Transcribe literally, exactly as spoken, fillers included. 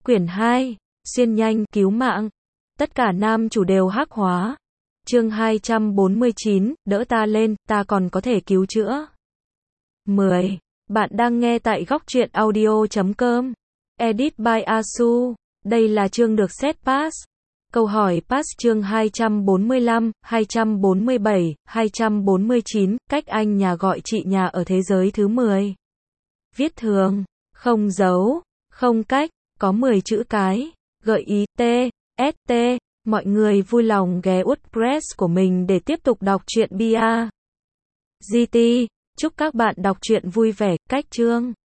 Quyển hai, xuyên nhanh, cứu mạng. Tất cả nam chủ đều hắc hóa. Chương hai trăm bốn mươi chín, đỡ ta lên, ta còn có thể cứu chữa. mười. Bạn đang nghe tại góc truyện audio chấm com. Edit by Asu. Đây là chương được set pass. Câu hỏi pass chương hai trăm bốn mươi lăm, hai trăm bốn mươi bảy, hai trăm bốn mươi chín, cách anh nhà gọi chị nhà ở thế giới thứ mười. Viết thường, không dấu, không cách, có mười chữ cái, gợi ý T, S T. Mọi người vui lòng ghé WordPress của mình để tiếp tục đọc truyện bê a giê tê. Chúc các bạn đọc truyện vui vẻ. Cách chương